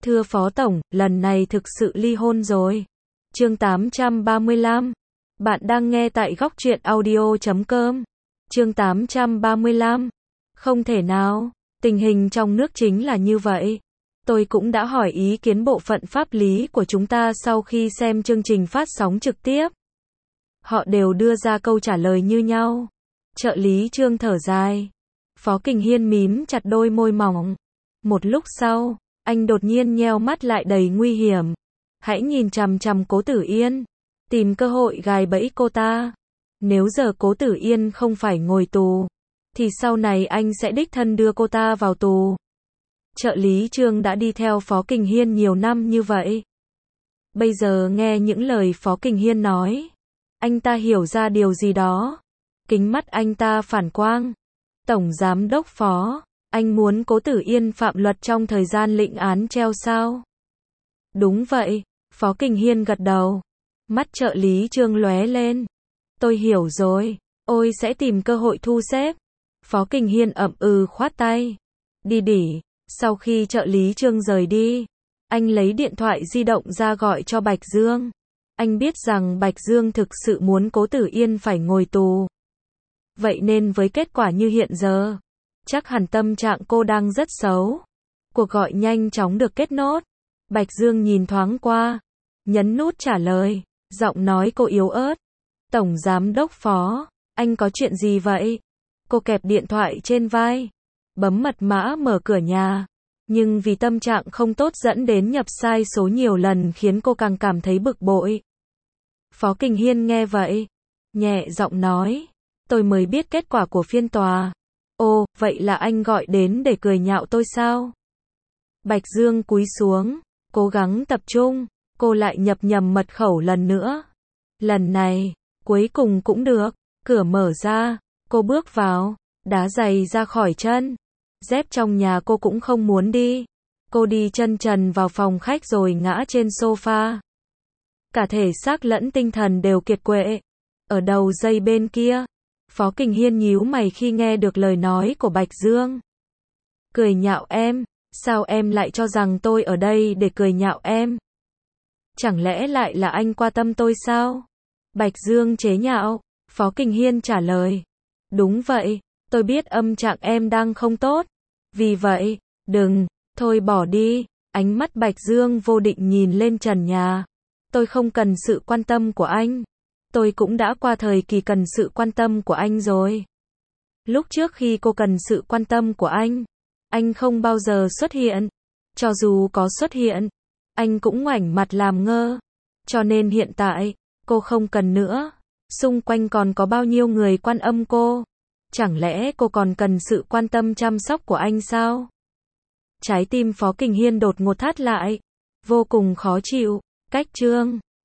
Thưa Phó Tổng, lần này thực sự ly hôn rồi. Chương 835. Bạn đang nghe tại góc truyện audio.com. Chương 835. Không thể nào, tình hình trong nước chính là như vậy. Tôi cũng đã hỏi ý kiến bộ phận pháp lý của chúng ta sau khi xem chương trình phát sóng trực tiếp. Họ đều đưa ra câu trả lời như nhau. Trợ lý Trương thở dài. Phó Kình Hiên mím chặt đôi môi mỏng. Một lúc sau, anh đột nhiên nheo mắt lại đầy nguy hiểm. Hãy nhìn chằm chằm Cố Tử Yên. Tìm cơ hội gài bẫy cô ta. Nếu giờ Cố Tử Yên không phải ngồi tù, thì sau này anh sẽ đích thân đưa cô ta vào tù. Trợ lý Trương đã đi theo Phó Kình Hiên nhiều năm như vậy. Bây giờ nghe những lời Phó Kình Hiên nói, anh ta hiểu ra điều gì đó. Kính mắt anh ta phản quang. Tổng Giám đốc Phó, anh muốn Cố Tử Yên phạm luật trong thời gian lệnh án treo sao? Đúng vậy, Phó Kình Hiên gật đầu. Mắt trợ lý Trương lóe lên. Tôi hiểu rồi, ôi sẽ tìm cơ hội thu xếp. Phó Kình Hiên ậm ừ khoát tay. Đi đỉ. Sau khi trợ lý Trương rời đi, anh lấy điện thoại di động ra gọi cho Bạch Dương. Anh biết rằng Bạch Dương thực sự muốn Cố Tử Yên phải ngồi tù. Vậy nên với kết quả như hiện giờ, chắc hẳn tâm trạng cô đang rất xấu. Cuộc gọi nhanh chóng được kết nốt. Bạch Dương nhìn thoáng qua, nhấn nút trả lời, giọng nói cô yếu ớt. Tổng Giám đốc Phó, anh có chuyện gì vậy? Cô kẹp điện thoại trên vai, bấm mật mã mở cửa nhà. Nhưng vì tâm trạng không tốt dẫn đến nhập sai số nhiều lần khiến cô càng cảm thấy bực bội. Phó Kình Hiên nghe vậy, nhẹ giọng nói, tôi mới biết kết quả của phiên tòa. Ồ, vậy là anh gọi đến để cười nhạo tôi sao? Bạch Dương cúi xuống, cố gắng tập trung, cô lại nhập nhầm mật khẩu lần nữa. Lần này, cuối cùng cũng được, cửa mở ra, cô bước vào, đá giày ra khỏi chân. Dép trong nhà cô cũng không muốn đi. Cô đi chân trần vào phòng khách rồi ngã trên sofa. Cả thể xác lẫn tinh thần đều kiệt quệ. Ở đầu dây bên kia, Phó Kình Hiên nhíu mày khi nghe được lời nói của Bạch Dương. Cười nhạo em, sao em lại cho rằng tôi ở đây để cười nhạo em? Chẳng lẽ lại là anh quan tâm tôi sao? Bạch Dương chế nhạo. Phó Kình Hiên trả lời. Đúng vậy, tôi biết âm trạng em đang không tốt. Vì vậy, đừng, thôi bỏ đi. Ánh mắt Bạch Dương vô định nhìn lên trần nhà. Tôi không cần sự quan tâm của anh. Tôi cũng đã qua thời kỳ cần sự quan tâm của anh rồi. Lúc trước khi cô cần sự quan tâm của anh không bao giờ xuất hiện. Cho dù có xuất hiện, anh cũng ngoảnh mặt làm ngơ. Cho nên hiện tại, cô không cần nữa. Xung quanh còn có bao nhiêu người quan âm cô? Chẳng lẽ cô còn cần sự quan tâm chăm sóc của anh sao? Trái tim Phó Kình Hiên đột ngột thắt lại. Vô cùng khó chịu. Cách Trương